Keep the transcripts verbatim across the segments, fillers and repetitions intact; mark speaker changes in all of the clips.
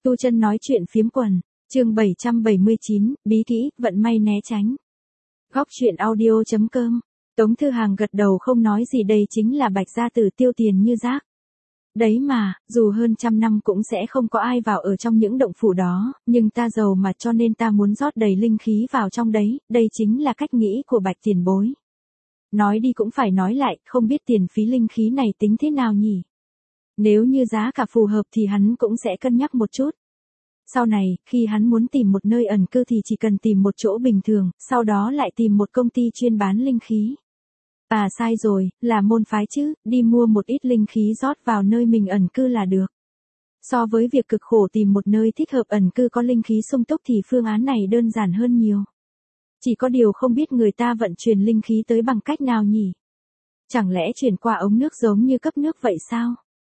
Speaker 1: Tu Chân nói chuyện phiếm quần, chương bảy trăm bảy mươi chín, bí kỹ, vận may né tránh. Góc truyện audio chấm com. Tống Thư Hàng gật đầu không nói gì, đây chính là Bạch gia tử tiêu tiền như rác. Đấy mà, dù hơn trăm năm cũng sẽ không có ai vào ở trong những động phủ đó, nhưng ta giàu mà cho nên ta muốn rót đầy linh khí vào trong đấy, đây chính là cách nghĩ của Bạch tiền bối. Nói đi cũng phải nói lại, không biết tiền phí linh khí này tính thế nào nhỉ? Nếu như giá cả phù hợp thì hắn cũng sẽ cân nhắc một chút. Sau này, khi hắn muốn tìm một nơi ẩn cư thì chỉ cần tìm một chỗ bình thường, sau đó lại tìm một công ty chuyên bán linh khí. À sai rồi, là môn phái chứ, đi mua một ít linh khí rót vào nơi mình ẩn cư là được. So với việc cực khổ tìm một nơi thích hợp ẩn cư có linh khí sung túc thì phương án này đơn giản hơn nhiều. Chỉ có điều không biết người ta vận chuyển linh khí tới bằng cách nào nhỉ? Chẳng lẽ chuyển qua ống nước giống như cấp nước vậy sao?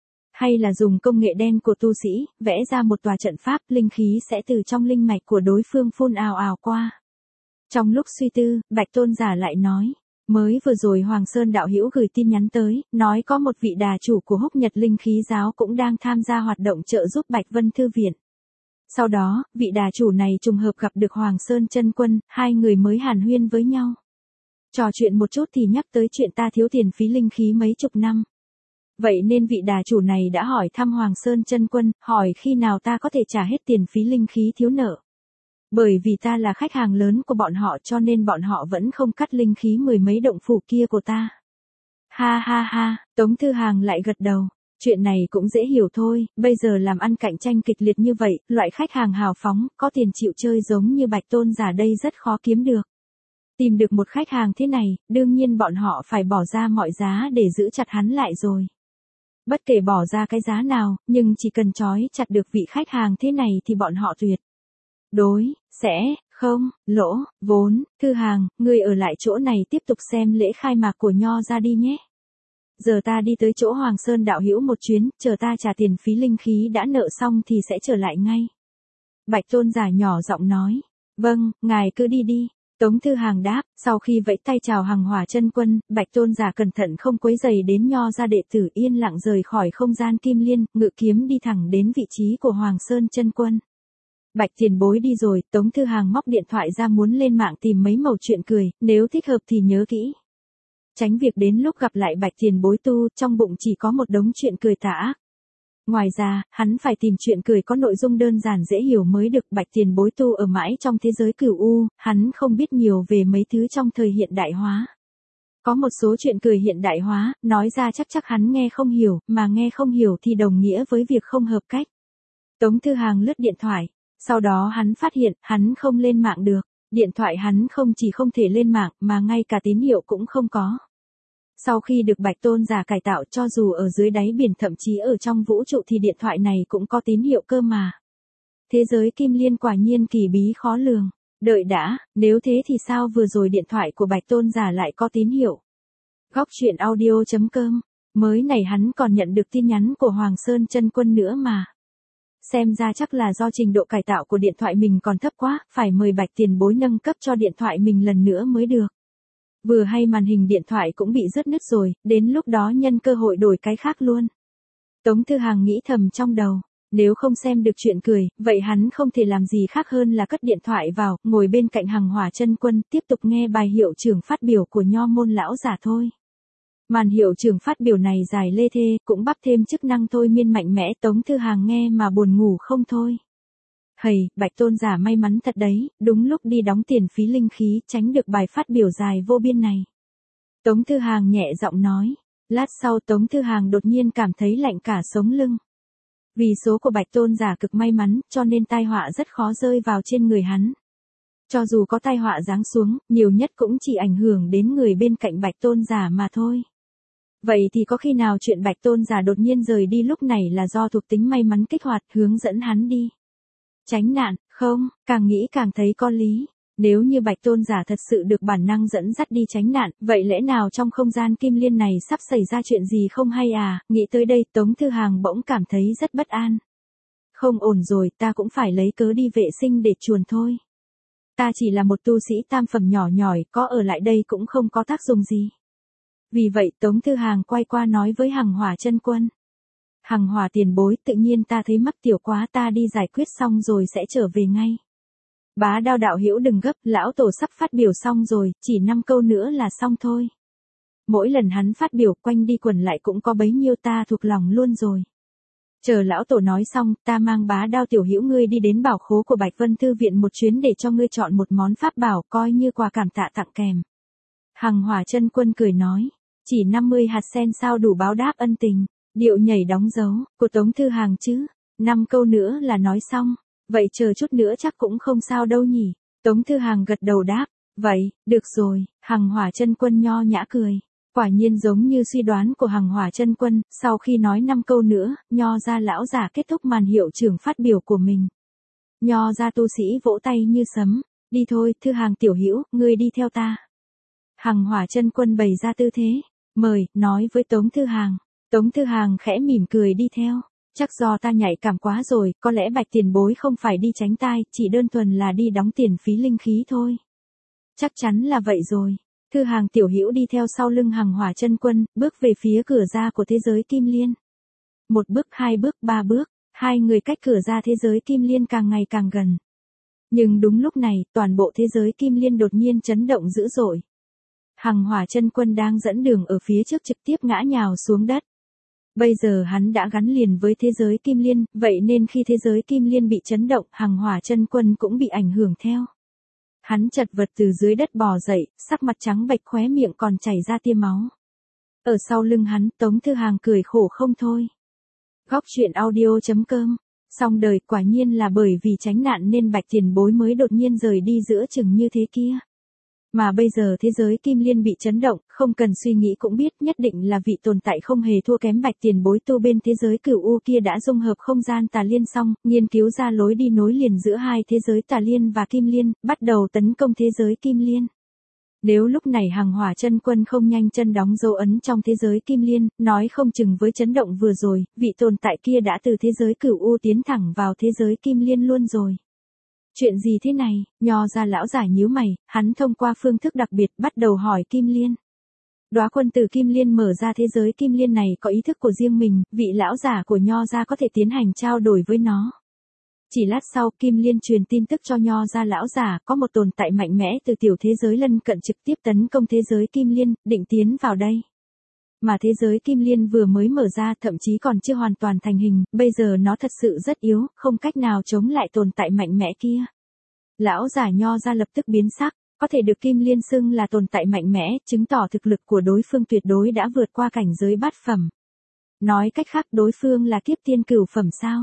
Speaker 1: Hay là dùng công nghệ đen của tu sĩ, vẽ ra một tòa trận pháp, linh khí sẽ từ trong linh mạch của đối phương phun ào ào qua. Trong lúc suy tư, Bạch Tôn giả lại nói, mới vừa rồi Hoàng Sơn đạo hữu gửi tin nhắn tới, nói có một vị đà chủ của Húc Nhật Linh Khí Giáo cũng đang tham gia hoạt động trợ giúp Bạch Vân Thư Viện. Sau đó, vị đà chủ này trùng hợp gặp được Hoàng Sơn Chân Quân, hai người mới hàn huyên với nhau. Trò chuyện một chút thì nhắc tới chuyện ta thiếu tiền phí linh khí mấy chục năm. Vậy nên vị đà chủ này đã hỏi thăm Hoàng Sơn Chân Quân, hỏi khi nào ta có thể trả hết tiền phí linh khí thiếu nợ. Bởi vì ta là khách hàng lớn của bọn họ cho nên bọn họ vẫn không cắt linh khí mười mấy động phủ kia của ta. Ha ha ha, Tống Thư Hàng lại gật đầu. Chuyện này cũng dễ hiểu thôi, bây giờ làm ăn cạnh tranh kịch liệt như vậy, loại khách hàng hào phóng, có tiền chịu chơi giống như Bạch Tôn giả đây rất khó kiếm được. Tìm được một khách hàng thế này, đương nhiên bọn họ phải bỏ ra mọi giá để giữ chặt hắn lại rồi. Bất kể bỏ ra cái giá nào, nhưng chỉ cần trói chặt được vị khách hàng thế này thì bọn họ tuyệt đối sẽ không lỗ vốn. Thư Hàng, ngươi ở lại chỗ này tiếp tục xem lễ khai mạc của Nho ra đi nhé. Giờ ta đi tới chỗ Hoàng Sơn đạo hữu một chuyến, chờ ta trả tiền phí linh khí đã nợ xong thì sẽ trở lại ngay. Bạch Tôn giả nhỏ giọng nói. Vâng, ngài cứ đi đi. Tống Thư Hàng đáp, sau khi vẫy tay chào Hằng Hỏa Chân Quân, Bạch Tôn giả cẩn thận không quấy rầy đến Nho gia đệ tử, yên lặng rời khỏi không gian kim liên, ngự kiếm đi thẳng đến vị trí của Hoàng Sơn Chân Quân. Bạch tiền bối đi rồi, Tống Thư Hàng móc điện thoại ra muốn lên mạng tìm mấy mẩu chuyện cười, nếu thích hợp thì nhớ kỹ. Tránh việc đến lúc gặp lại Bạch tiền bối tu, trong bụng chỉ có một đống chuyện cười tà ác. Ngoài ra, hắn phải tìm chuyện cười có nội dung đơn giản dễ hiểu mới được. Bạch tiền bối tu ở mãi trong thế giới cửu u, hắn không biết nhiều về mấy thứ trong thời hiện đại hóa. Có một số chuyện cười hiện đại hóa, nói ra chắc chắc hắn nghe không hiểu, mà nghe không hiểu thì đồng nghĩa với việc không hợp cách. Tống Thư Hàng lướt điện thoại, sau đó hắn phát hiện, hắn không lên mạng được. Điện thoại hắn không chỉ không thể lên mạng, mà ngay cả tín hiệu cũng không có. Sau khi được Bạch Tôn giả cải tạo, cho dù ở dưới đáy biển thậm chí ở trong vũ trụ thì điện thoại này cũng có tín hiệu cơ mà. Thế giới kim liên quả nhiên kỳ bí khó lường. Đợi đã, nếu thế thì sao vừa rồi điện thoại của Bạch Tôn giả lại có tín hiệu? Góc truyện audio chấm com. Mới này hắn còn nhận được tin nhắn của Hoàng Sơn Chân Quân nữa mà. Xem ra chắc là do trình độ cải tạo của điện thoại mình còn thấp quá, phải mời Bạch tiền bối nâng cấp cho điện thoại mình lần nữa mới được. Vừa hay màn hình điện thoại cũng bị rớt nứt rồi, đến lúc đó nhân cơ hội đổi cái khác luôn. Tống Thư Hàng nghĩ thầm trong đầu, nếu không xem được chuyện cười, vậy hắn không thể làm gì khác hơn là cất điện thoại vào, ngồi bên cạnh Hằng Hỏa Chân Quân, tiếp tục nghe bài hiệu trưởng phát biểu của Nho môn lão giả thôi. Màn hiệu trưởng phát biểu này dài lê thê, cũng bắp thêm chức năng thôi miên mạnh mẽ, Tống Thư Hàng nghe mà buồn ngủ không thôi. Hầy, Bạch Tôn giả may mắn thật đấy, đúng lúc đi đóng tiền phí linh khí, tránh được bài phát biểu dài vô biên này. Tống Thư Hàng nhẹ giọng nói. Lát sau Tống Thư Hàng đột nhiên cảm thấy lạnh cả sống lưng. Vì số của Bạch Tôn giả cực may mắn, cho nên tai họa rất khó rơi vào trên người hắn. Cho dù có tai họa giáng xuống, nhiều nhất cũng chỉ ảnh hưởng đến người bên cạnh Bạch Tôn giả mà thôi. Vậy thì có khi nào chuyện Bạch Tôn giả đột nhiên rời đi lúc này là do thuộc tính may mắn kích hoạt hướng dẫn hắn đi tránh nạn, không, càng nghĩ càng thấy có lý. Nếu như Bạch Tôn giả thật sự được bản năng dẫn dắt đi tránh nạn, vậy lẽ nào trong không gian kim liên này sắp xảy ra chuyện gì không hay à? Nghĩ tới đây Tống Thư Hàng bỗng cảm thấy rất bất an. Không ổn rồi, ta cũng phải lấy cớ đi vệ sinh để chuồn thôi. Ta chỉ là một tu sĩ tam phẩm nhỏ nhỏi, có ở lại đây cũng không có tác dụng gì. Vì vậy Tống Thư Hàng quay qua nói với Hằng Hỏa Chân Quân. Hằng Hòa tiền bối, tự nhiên ta thấy mắc tiểu quá, ta đi giải quyết xong rồi sẽ trở về ngay. Bá Đao đạo hữu đừng gấp, lão tổ sắp phát biểu xong rồi, chỉ năm câu nữa là xong thôi. Mỗi lần hắn phát biểu quanh đi quẩn lại cũng có bấy nhiêu, ta thuộc lòng luôn rồi. Chờ lão tổ nói xong, ta mang Bá Đao tiểu hữu ngươi đi đến bảo khố của Bạch Vân Thư viện một chuyến để cho ngươi chọn một món pháp bảo coi như quà cảm tạ tặng kèm. Hằng Hỏa Chân Quân cười nói, chỉ năm mươi hạt sen sao đủ báo đáp ân tình, điệu nhảy đóng dấu, của Tống Thư Hàng chứ, năm câu nữa là nói xong, vậy chờ chút nữa chắc cũng không sao đâu nhỉ. Tống Thư Hàng gật đầu đáp, vậy, được rồi. Hằng Hỏa Chân Quân nho nhã cười. Quả nhiên giống như suy đoán của Hằng Hỏa Chân Quân, sau khi nói năm câu nữa, Nho gia lão giả kết thúc màn hiệu trưởng phát biểu của mình. Nho gia tu sĩ vỗ tay như sấm, đi thôi, Thư Hàng tiểu hữu, ngươi đi theo ta. Hằng Hỏa Chân Quân bày ra tư thế, mời, nói với Tống Thư Hàng. Tống Thư Hàng khẽ mỉm cười đi theo, chắc do ta nhạy cảm quá rồi, có lẽ Bạch tiền bối không phải đi tránh tai, chỉ đơn thuần là đi đóng tiền phí linh khí thôi. Chắc chắn là vậy rồi. Thư Hàng tiểu hữu đi theo sau lưng Hằng Hỏa Chân Quân, bước về phía cửa ra của thế giới Kim Liên. Một bước, hai bước, ba bước, hai người cách cửa ra thế giới Kim Liên càng ngày càng gần. Nhưng đúng lúc này, toàn bộ thế giới Kim Liên đột nhiên chấn động dữ dội. Hằng Hỏa Chân Quân đang dẫn đường ở phía trước trực tiếp ngã nhào xuống đất. Bây giờ hắn đã gắn liền với thế giới Kim Liên, vậy nên khi thế giới Kim Liên bị chấn động, Hằng Hỏa Chân Quân cũng bị ảnh hưởng theo. Hắn chật vật từ dưới đất bò dậy, sắc mặt trắng bệch, khóe miệng còn chảy ra tia máu. Ở sau lưng hắn, Tống Thư Hàng cười khổ không thôi. Góc truyện audio chấm com. Xong đời, quả nhiên là bởi vì tránh nạn nên Bạch tiền bối mới đột nhiên rời đi giữa chừng như thế kia. Mà bây giờ thế giới Kim Liên bị chấn động, không cần suy nghĩ cũng biết nhất định là vị tồn tại không hề thua kém Bạch tiền bối tu bên thế giới Cửu U kia đã dung hợp không gian Tà Liên xong, nghiên cứu ra lối đi nối liền giữa hai thế giới Tà Liên và Kim Liên, bắt đầu tấn công thế giới Kim Liên. Nếu lúc này Hằng Hỏa Chân Quân không nhanh chân đóng dấu ấn trong thế giới Kim Liên, nói không chừng với chấn động vừa rồi, vị tồn tại kia đã từ thế giới Cửu U tiến thẳng vào thế giới Kim Liên luôn rồi. Chuyện gì thế này? Nho gia lão giả nhíu mày, hắn thông qua phương thức đặc biệt bắt đầu hỏi Kim Liên. Đóa quân tử Kim Liên mở ra thế giới Kim Liên này có ý thức của riêng mình, vị lão giả của Nho gia có thể tiến hành trao đổi với nó. Chỉ lát sau, Kim Liên truyền tin tức cho Nho gia lão giả, có một tồn tại mạnh mẽ từ tiểu thế giới lân cận trực tiếp tấn công thế giới Kim Liên, định tiến vào đây. Mà thế giới Kim Liên vừa mới mở ra, thậm chí còn chưa hoàn toàn thành hình, bây giờ nó thật sự rất yếu, không cách nào chống lại tồn tại mạnh mẽ kia. Lão giả Nho gia lập tức biến sắc, có thể được Kim Liên xưng là tồn tại mạnh mẽ, chứng tỏ thực lực của đối phương tuyệt đối đã vượt qua cảnh giới bát phẩm. Nói cách khác, đối phương là kiếp tiên cửu phẩm sao?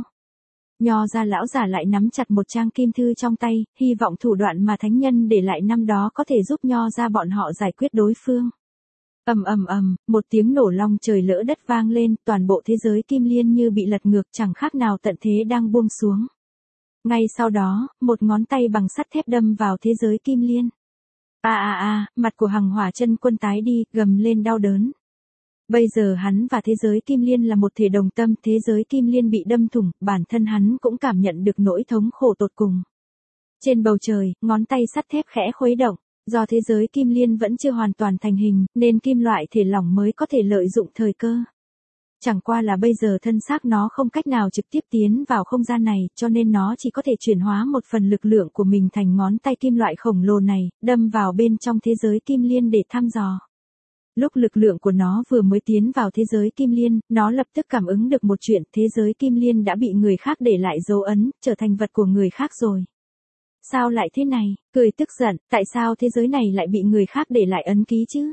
Speaker 1: Nho gia lão giả lại nắm chặt một trang kim thư trong tay, hy vọng thủ đoạn mà thánh nhân để lại năm đó có thể giúp Nho gia bọn họ giải quyết đối phương. Ầm ầm ầm, một tiếng nổ long trời lỡ đất vang lên, toàn bộ thế giới Kim Liên như bị lật ngược, chẳng khác nào tận thế đang buông xuống. Ngay sau đó, một ngón tay bằng sắt thép đâm vào thế giới Kim Liên. A a a, mặt của Hằng Hỏa Chân Quân tái đi, gầm lên đau đớn. Bây giờ hắn và thế giới Kim Liên là một thể đồng tâm, thế giới Kim Liên bị đâm thủng, bản thân hắn cũng cảm nhận được nỗi thống khổ tột cùng. Trên bầu trời, ngón tay sắt thép khẽ khuấy động. Do thế giới Kim Liên vẫn chưa hoàn toàn thành hình, nên kim loại thể lỏng mới có thể lợi dụng thời cơ. Chẳng qua là bây giờ thân xác nó không cách nào trực tiếp tiến vào không gian này, cho nên nó chỉ có thể chuyển hóa một phần lực lượng của mình thành ngón tay kim loại khổng lồ này, đâm vào bên trong thế giới Kim Liên để thăm dò. Lúc lực lượng của nó vừa mới tiến vào thế giới Kim Liên, nó lập tức cảm ứng được một chuyện, thế giới Kim Liên đã bị người khác để lại dấu ấn, trở thành vật của người khác rồi. Sao lại thế này? Cười tức giận, tại sao thế giới này lại bị người khác để lại ấn ký chứ?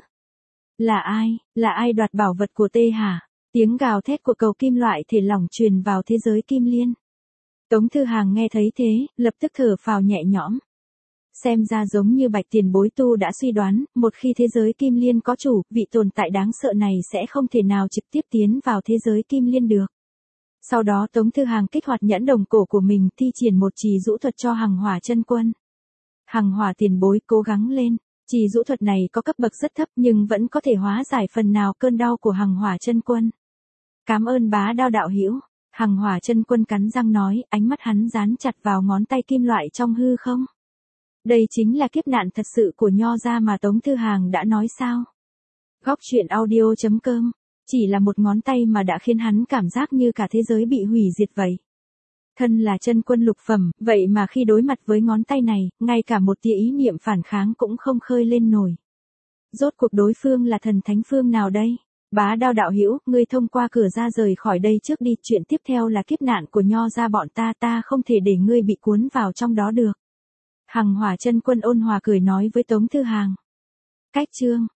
Speaker 1: Là ai? Là ai đoạt bảo vật của tê hả? Tiếng gào thét của cầu kim loại thể lỏng truyền vào thế giới Kim Liên. Tống Thư Hàng nghe thấy thế, lập tức thở phào nhẹ nhõm. Xem ra giống như Bạch tiền bối tu đã suy đoán, một khi thế giới Kim Liên có chủ, vị tồn tại đáng sợ này sẽ không thể nào trực tiếp tiến vào thế giới Kim Liên được. Sau đó Tống Thư Hàng kích hoạt nhẫn đồng cổ của mình, thi triển một trì dũ thuật cho Hằng Hỏa Chân Quân. Hằng Hỏa tiền bối cố gắng lên, trì dũ thuật này có cấp bậc rất thấp nhưng vẫn có thể hóa giải phần nào cơn đau của Hằng Hỏa Chân Quân. Cảm ơn Bá Đao đạo hữu. Hằng Hỏa Chân Quân cắn răng nói, ánh mắt hắn dán chặt vào ngón tay kim loại trong hư không. Đây chính là kiếp nạn thật sự của Nho gia mà Tống Thư Hàng đã nói sao? Góc truyện audio chấm com Chỉ là một ngón tay mà đã khiến hắn cảm giác như cả thế giới bị hủy diệt vậy. Thân là chân quân lục phẩm, vậy mà khi đối mặt với ngón tay này, ngay cả một tia ý niệm phản kháng cũng không khơi lên nổi. Rốt cuộc đối phương là thần thánh phương nào đây? Bá Đao đạo hữu, ngươi thông qua cửa ra rời khỏi đây trước đi, chuyện tiếp theo là kiếp nạn của Nho gia bọn ta, ta không thể để ngươi bị cuốn vào trong đó được. Hằng Hỏa chân quân ôn hòa cười nói với Tống Thư Hàng. Cách chương